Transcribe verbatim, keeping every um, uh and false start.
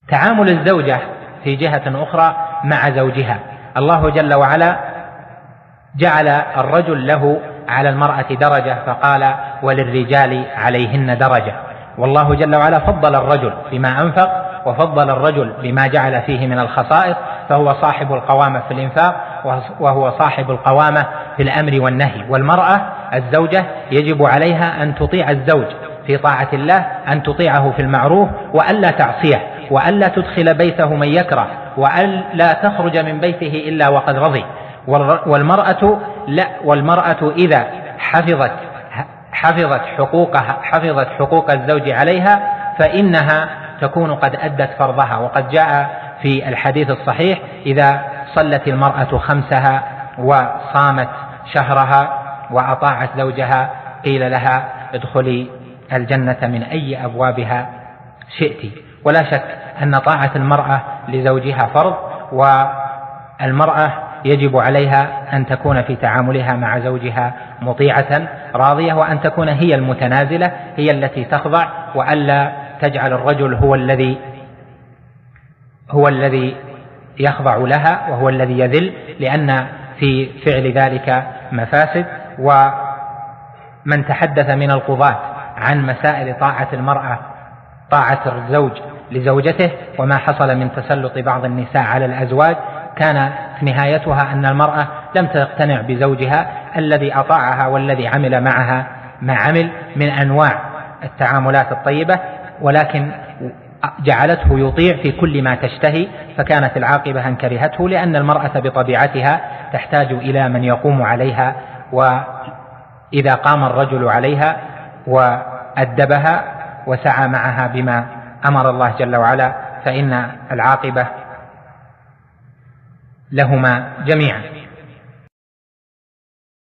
تعامل الزوجة في جهة أخرى مع زوجها. الله جل وعلا جعل الرجل له على المرأة درجة، فقال وللرجال عليهن درجة. والله جل وعلا فضل الرجل بما أنفق، وفضل الرجل بما جعل فيه من الخصائص، فهو صاحب القوامة في الإنفاق، وهو صاحب القوامة في الأمر والنهي. والمرأة الزوجة يجب عليها أن تطيع الزوج في طاعة الله، أن تطيعه في المعروف وألا تعصيه، وألا تدخل بيته من يكره، وألا تخرج من بيته إلا وقد رضي. والمرأة لا والمرأة إذا حفظت حفظت حقوقها حفظت حقوق الزوج عليها فإنها تكون قد أدت فرضها. وقد جاء في الحديث الصحيح: إذا صلت المرأة خمسها وصامت شهرها وأطاعت زوجها قيل لها ادخلي الجنة من أي أبوابها شئت. ولا شك أن طاعة المرأة لزوجها فرض، والمرأة يجب عليها أن تكون في تعاملها مع زوجها مطيعة راضية، وأن تكون هي المتنازلة، هي التي تخضع، وألا تجعل الرجل هو الذي هو الذي يخضع لها وهو الذي يذل، لأن في فعل ذلك مفاسد. ومن تحدث من القضاة عن مسائل طاعة المرأة طاعة الزوج لزوجته وما حصل من تسلط بعض النساء على الأزواج، كان نهايتها أن المرأة لم تقتنع بزوجها الذي أطاعها والذي عمل معها ما عمل من أنواع التعاملات الطيبة، ولكن جعلته يطيع في كل ما تشتهي، فكانت العاقبة أن كرهته، لأن المرأة بطبيعتها تحتاج إلى من يقوم عليها، وإذا قام الرجل عليها وأدبها وسعى معها بما أمر الله جل وعلا فإن العاقبة لهما جميعا.